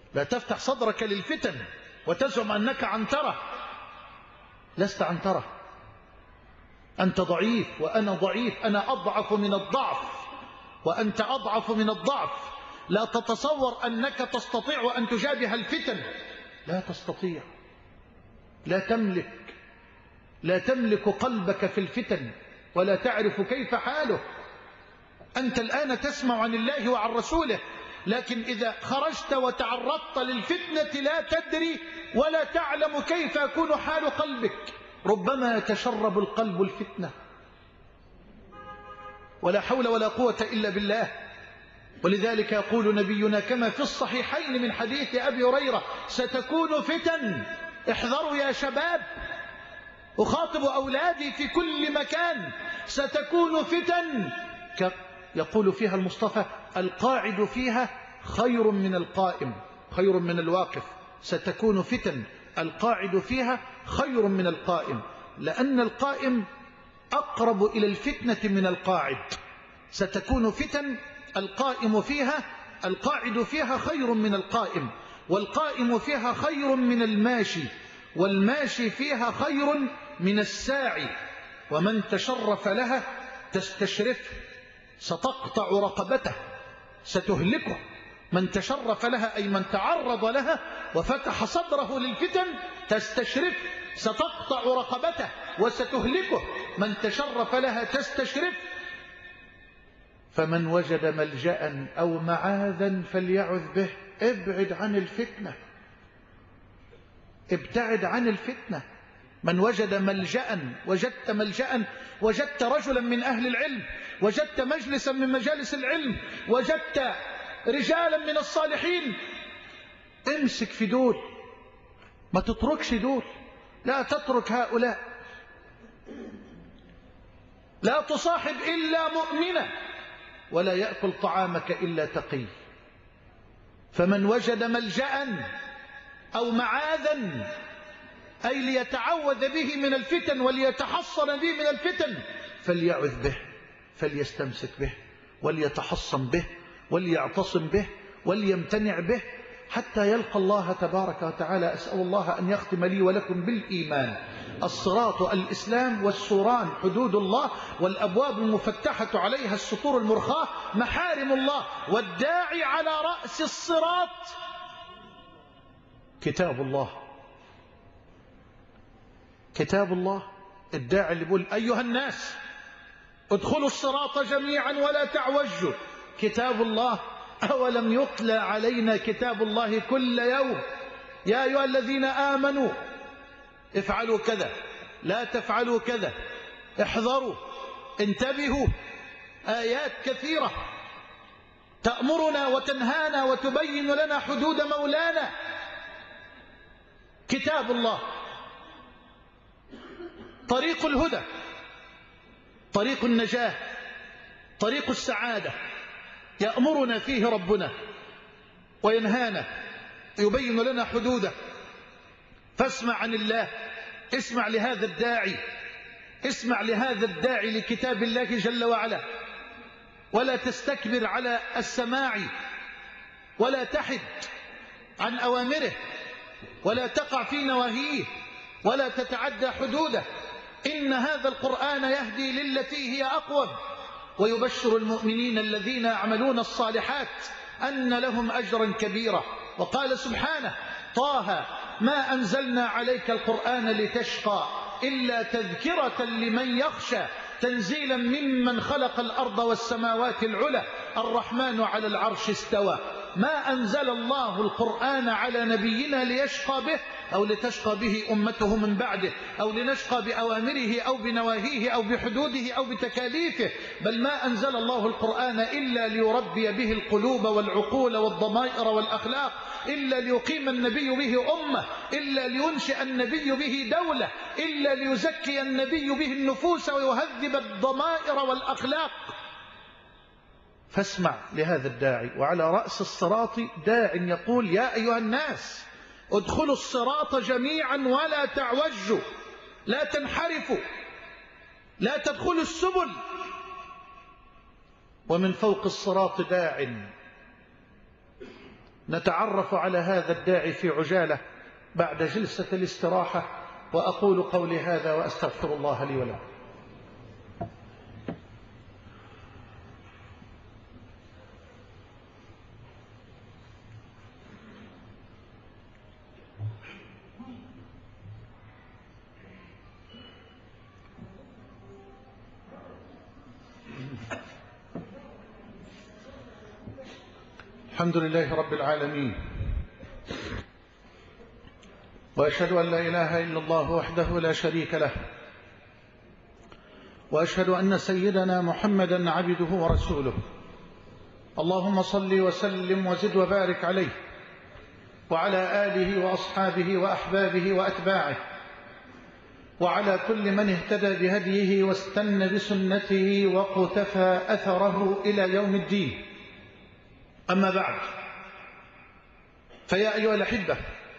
Speaker 2: لا تفتح صدرك للفتن وتزعم أنك عنترة. لست عنترة، أنت ضعيف وأنا ضعيف، أنا أضعف من الضعف وأنت أضعف من الضعف. لا تتصور أنك تستطيع أن تجابه الفتن، لا تستطيع، لا تملك لا تملك قلبك في الفتن ولا تعرف كيف حاله. أنت الآن تسمع عن الله وعن رسوله، لكن إذا خرجت وتعرضت للفتنة لا تدري ولا تعلم كيف يكون حال قلبك. ربما يتشرب القلب الفتنة، ولا حول ولا قوة إلا بالله. ولذلك يقول نبينا كما في الصحيحين من حديث أبي هريرة: ستكون فتن، احذروا يا شباب، أخاطب أولادي في كل مكان، ستكون فتن يقول فيها المصطفى: القاعد فيها خير من القائم، خير من الواقف. ستكون فتن القاعد فيها خير من القائم، لأن القائم أقرب إلى الفتنة من القاعد. ستكون فتن القائم فيها القاعد فيها خير من القائم، والقائم فيها خير من الماشي، والماشي فيها خير من الساعي. ومن تشرف لها تستشرفه، ستقطع رقبته، ستهلكه. من تشرف لها أي من تعرض لها وفتح صدره للفتن تستشرف، ستقطع رقبته وستهلكه. من تشرف لها تستشرف. فمن وجد ملجأ أو معاذا فليعذ به. ابعد عن الفتنة، ابتعد عن الفتنة. من وجد ملجأ، وجدت ملجأ، وجدت رجلا من أهل العلم، وجدت مجلسا من مجالس العلم، وجدت رجالا من الصالحين، امسك في دول، ما تتركش دول، لا تترك هؤلاء. لا تصاحب إلا مؤمنا، ولا يأكل طعامك إلا تقي. فمن وجد ملجأ أو معاذا، أي ليتعوذ به من الفتن وليتحصن به من الفتن، فليعذ به، فليستمسك به، وليتحصن به، وليعتصم به، وليمتنع به حتى يلقى الله تبارك وتعالى. أسأل الله أن يختم لي ولكم بالإيمان. الصراط الإسلام، والسوران حدود الله، والأبواب المفتحة عليها السطور المرخاة محارم الله، والداعي على رأس الصراط كتاب الله. كتاب الله. الداعي اللي بيقول: أيها الناس ادخلوا الصراط جميعا ولا تعوجوا، كتاب الله. أولم يتلى علينا كتاب الله كل يوم؟ يا أيها الذين آمنوا افعلوا كذا، لا تفعلوا كذا، احذروا، انتبهوا. آيات كثيرة تأمرنا وتنهانا وتبين لنا حدود مولانا. كتاب الله طريق الهدى، طريق النجاة، طريق السعادة. يأمرنا فيه ربنا وينهانا، يبين لنا حدوده. فاسمع عن الله، اسمع لهذا الداعي، اسمع لهذا الداعي لكتاب الله جل وعلا، ولا تستكبر على السماع، ولا تحد عن أوامره، ولا تقع في نواهيه، ولا تتعدى حدوده. إن هذا القرآن يهدي للتي هي أقوم، ويبشر المؤمنين الذين يعملون الصالحات أن لهم أجرا كبيرا. وقال سبحانه: طه ما أنزلنا عليك القرآن لتشقى إلا تذكرة لمن يخشى تنزيلا ممن خلق الأرض والسماوات العلى الرحمن على العرش استوى. ما أنزل الله القرآن على نبينا ليشقى به أو لتشقى به أمته من بعده، أو لنشقى بأوامره أو بنواهيه أو بحدوده أو بتكاليفه، بل ما أنزل الله القرآن إلا ليربي به القلوب والعقول والضمائر والأخلاق، إلا ليقيم النبي به أمة، إلا لينشئ النبي به دولة، إلا ليزكي النبي به النفوس ويهذب الضمائر والأخلاق. فاسمع لهذا الداعي. وعلى رأس الصراط داع يقول: يا أيها الناس ادخلوا الصراط جميعا ولا تعوجوا، لا تنحرفوا، لا تدخلوا السبل. ومن فوق الصراط داع نتعرف على هذا الداعي في عجالة بعد جلسة الاستراحة. وأقول قولي هذا وأستغفر الله لي ولكم. الحمد لله رب العالمين، وأشهد أن لا إله إلا الله وحده لا شريك له، وأشهد أن سيدنا محمدا عبده ورسوله. اللهم صل وسلم وزد وبارك عليه وعلى آله وأصحابه وأحبابه وأتباعه وعلى كل من اهتدى بهديه واستنى بسنته وقتفى أثره إلى يوم الدين. أما بعد، فيا أيها الأحبة،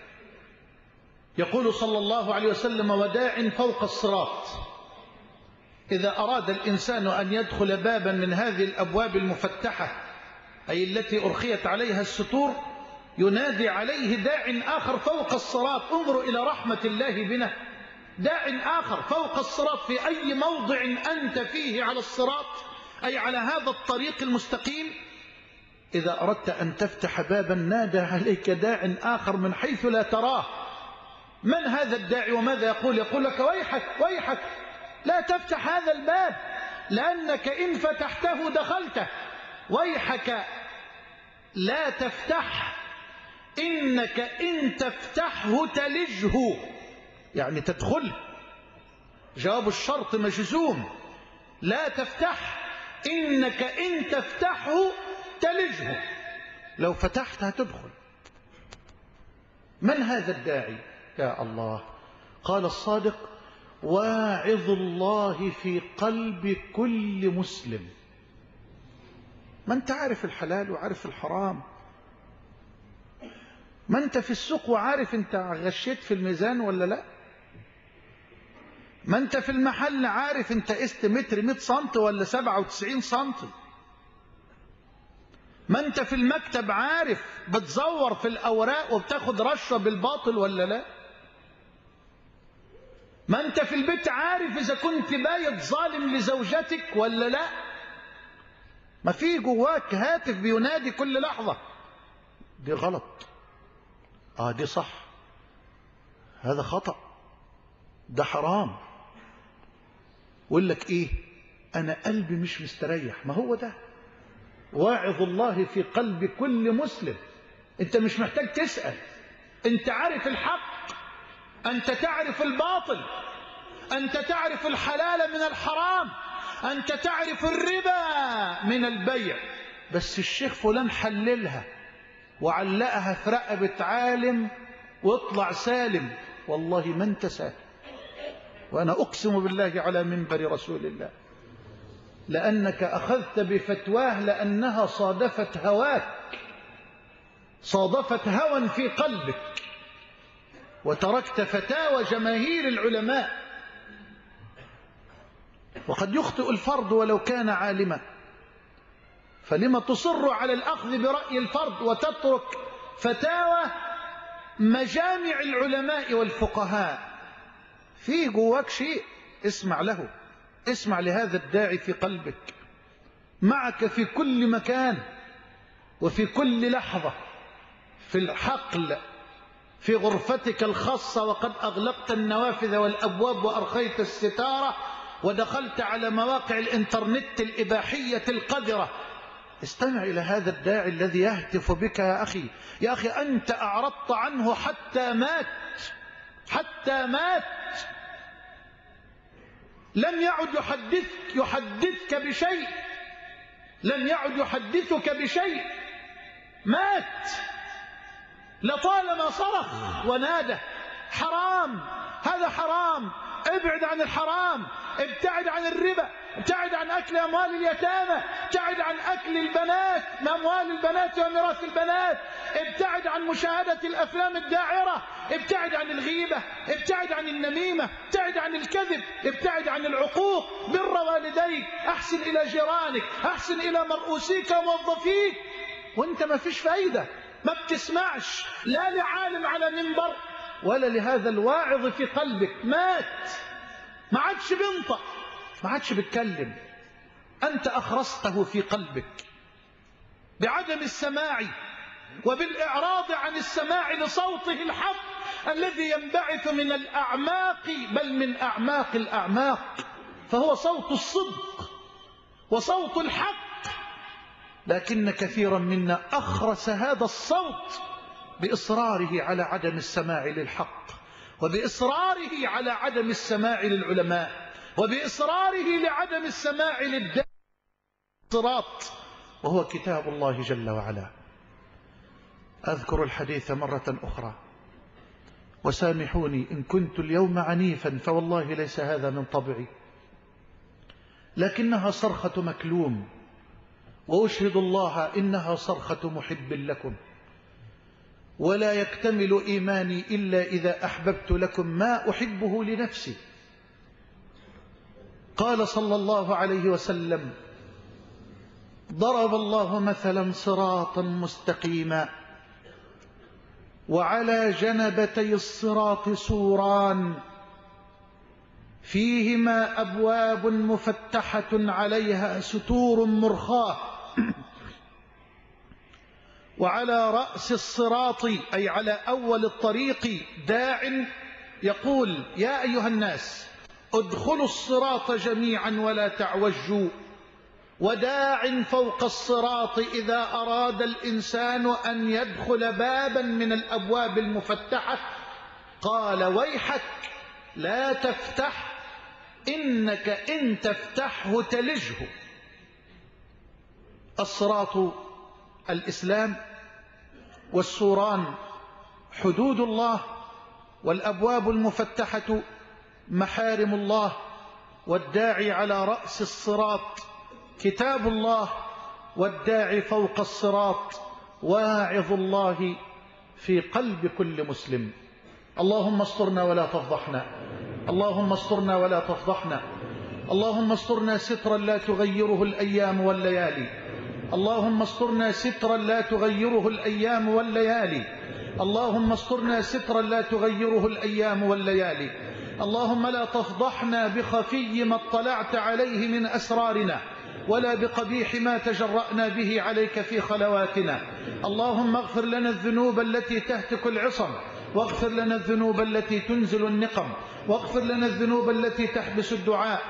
Speaker 2: يقول صلى الله عليه وسلم: وداع فوق الصراط. إذا أراد الإنسان أن يدخل بابا من هذه الأبواب المفتحة، أي التي أرخيت عليها الستور، ينادي عليه داع آخر فوق الصراط. انظروا إلى رحمة الله بنا، داع آخر فوق الصراط. في أي موضع أنت فيه على الصراط، أي على هذا الطريق المستقيم، إذا أردت أن تفتح بابا نادى عليك داع آخر من حيث لا تراه. من هذا الداعي وماذا يقول؟ يقول لك: ويحك ويحك، لا تفتح هذا الباب، لأنك إن فتحته دخلته. ويحك لا تفتح، إنك إن تفتحه تلجه، يعني تدخل. جواب الشرط مجزوم: لا تفتح، إنك إن تفتحه تلجه. لو فتحت هتدخل. من هذا الداعي؟ يا الله، قال الصادق: واعظ الله في قلب كل مسلم. ما انت عارف الحلال وعارف الحرام، ما انت في السوق وعارف انت غشيت في الميزان ولا لا، ما انت في المحل عارف انت قست متر مئة سنت ولا سبعة وتسعين سنت، ما انت في المكتب عارف بتزور في الأوراق وبتاخد رشوة بالباطل ولا لا، ما انت في البيت عارف إذا كنت بايت ظالم لزوجتك ولا لا. ما في جواك هاتف بينادي كل لحظة: دي غلط، آه دي صح، هذا خطأ، ده حرام. ويقول لك إيه؟ أنا قلبي مش مستريح. ما هو ده واعظ الله في قلب كل مسلم. أنت مش محتاج تسأل، أنت عارف الحق، أنت تعرف الباطل، أنت تعرف الحلال من الحرام، أنت تعرف الربا من البيع. بس الشيخ فلان حللها وعلقها في رقبة عالم واطلع سالم. والله ما انت سالم، وأنا أقسم بالله على منبر رسول الله، لأنك أخذت بفتواه لأنها صادفت هواك، صادفت هوى في قلبك، وتركت فتاوى جماهير العلماء. وقد يخطئ الفرد ولو كان عالما، فلما تصر على الأخذ برأي الفرد وتترك فتاوى مجامع العلماء والفقهاء؟ في جواك شيء، اسمع له، اسمع لهذا الداعي في قلبك، معك في كل مكان وفي كل لحظة، في الحقل، في غرفتك الخاصة وقد أغلقت النوافذ والأبواب وأرخيت الستارة ودخلت على مواقع الإنترنت الإباحية القذرة. استمع إلى هذا الداعي الذي يهتف بك يا أخي. يا أخي أنت أعرضت عنه حتى مات، حتى مات، لم يعد يحدثك يحدثك بشيء، لم يعد يحدثك بشيء، مات. لطالما صرخ ونادى: حرام، هذا حرام، ابعد عن الحرام، ابتعد عن الربا، ابتعد عن أكل أموال اليتامى، ابتعد عن أكل البنات، أموال البنات وميراث البنات، ابتعد عن مشاهدة الأفلام الداعرة، ابتعد عن الغيبة، ابتعد عن النميمة، ابتعد عن الكذب، ابتعد عن العقوق، بر والديك، أحسن إلى جيرانك، أحسن إلى مرؤوسيك وموظفيك. وانت ما فيش فايدة، ما بتسمعش لا لعالم على منبر ولا لهذا الواعظ في قلبك. مات، ما عادش بينطق، ما عادش بيتكلم. أنت أخرسته في قلبك بعدم السماع وبالإعراض عن السماع لصوته الحق الذي ينبعث من الأعماق، بل من أعماق الأعماق، فهو صوت الصدق وصوت الحق. لكن كثيرا منا أخرس هذا الصوت بإصراره على عدم السماع للحق، وبإصراره على عدم السماع للعلماء، وبإصراره لعدم السماع للدين الصراط، وهو كتاب الله جل وعلا. أذكر الحديث مرة أخرى، وسامحوني إن كنت اليوم عنيفا، فوالله ليس هذا من طبعي، لكنها صرخة مكلوم، وأشهد الله إنها صرخة محب لكم، ولا يكتمل إيماني إلا إذا أحببت لكم ما أحبه لنفسي. قال صلى الله عليه وسلم: ضرب الله مثلا صراطا مستقيما، وعلى جنبتي الصراط سوران فيهما أبواب مفتحة عليها ستور مرخاة، وعلى رأس الصراط أي على أول الطريق داع يقول: يا أيها الناس ادخلوا الصراط جميعا ولا تعوجوا، وداع فوق الصراط إذا أراد الإنسان أن يدخل بابا من الأبواب المفتحة قال: ويحك لا تفتح، إنك إن تفتحه تلجه. الصراط الإسلام، والسوران حدود الله، والأبواب المفتحة محارم الله، والداعي على رأس الصراط كتاب الله، والداعي فوق الصراط واعظ الله في قلب كل مسلم. اللهم استرنا ولا تفضحنا، اللهم استرنا ولا تفضحنا، اللهم استرنا سترا لا تغيره الأيام والليالي، اللهم استرنا سترا لا تغيره الأيام والليالي، اللهم استرنا سترا لا تغيره الأيام والليالي. اللهم لا تفضحنا بخفي ما اطلعت عليه من أسرارنا، ولا بقبيح ما تجرأنا به عليك في خلواتنا. اللهم اغفر لنا الذنوب التي تهتك العصم، واغفر لنا الذنوب التي تنزل النقم، واغفر لنا الذنوب التي تحبس الدعاء،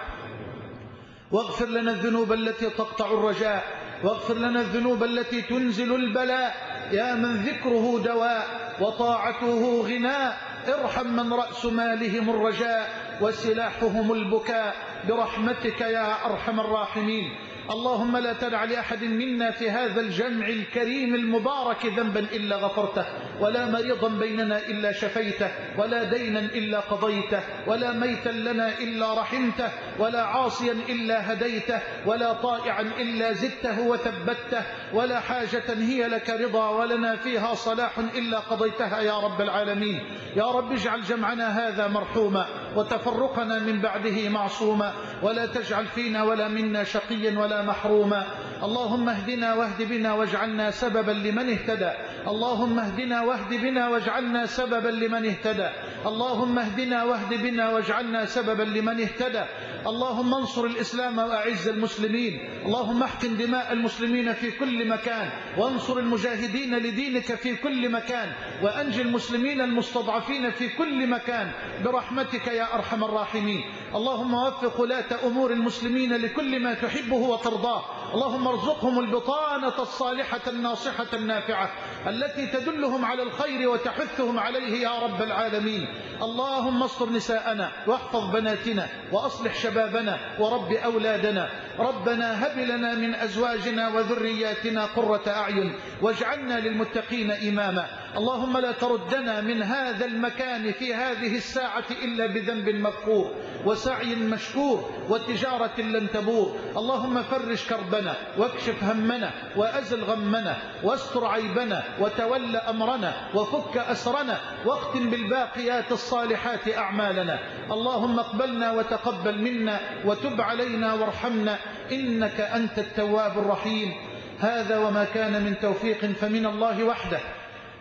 Speaker 2: واغفر لنا الذنوب التي تقطع الرجاء، واغفر لنا الذنوب التي تنزل البلاء. يا من ذكره دواء وطاعته غناء، ارحم من رأس مالهم الرجاء وسلاحهم البكاء برحمتك يا أرحم الراحمين. اللهم لا تدع لأحد منا في هذا الجمع الكريم المبارك ذنبا إلا غفرته، ولا مريضا بيننا إلا شفيته، ولا دينا إلا قضيته، ولا ميتا لنا إلا رحمته، ولا عاصيا إلا هديته، ولا طائعا إلا زدته وثبته، ولا حاجة هي لك رضا ولنا فيها صلاح إلا قضيتها يا رب العالمين. يا رب اجعل جمعنا هذا مرحوما، وتفرقنا من بعده معصوما، ولا تجعل فينا ولا منا شقيا ولا محروما. اللهم اهدنا واهد بنا واجعلنا سببا لمن اهتدى، اللهم اهدنا واهد بنا واجعلنا سببا لمن اهتدى، اللهم اهدنا واهد بنا واجعلنا سببا لمن اهتدى. اللهم انصر الإسلام وأعز المسلمين، اللهم احقن دماء المسلمين في كل مكان، وانصر المجاهدين لدينك في كل مكان، وأنجي المسلمين المستضعفين في كل مكان برحمتك يا أرحم الراحمين. اللهم وفق ولاة أمور المسلمين لكل ما تحبه وترضاه، اللهم ارزقهم البطانة الصالحة الناصحة النافعة التي تدلهم على الخير وتحثهم عليه يا رب العالمين. اللهم استر نساءنا واحفظ بناتنا وأصلح شبابنا ورب أولادنا. ربنا هب لنا من أزواجنا وذرياتنا قرة أعين واجعلنا للمتقين إماما. اللهم لا تردنا من هذا المكان في هذه الساعة إلا بذنب مغفور وسعي مشكور وتجارة لن تبور. اللهم فرج كربنا واكشف همنا وأزل غمنا واستر عيبنا وتول أمرنا وفك أسرنا واختم بالباقيات الصالحات أعمالنا. اللهم اقبلنا وتقبل منا وتب علينا وارحمنا إنك أنت التواب الرحيم. هذا وما كان من توفيق فمن الله وحده،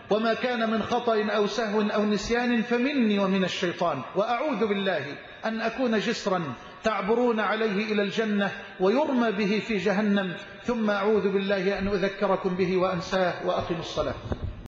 Speaker 2: وما كان من خطأ أو سهو أو نسيان فمني ومن الشيطان، وأعوذ بالله أن أكون جسرا تعبرون عليه إلى الجنة ويرمى به في جهنم، ثم أعوذ بالله أن أذكركم به وأنساه. وأقم الصلاة.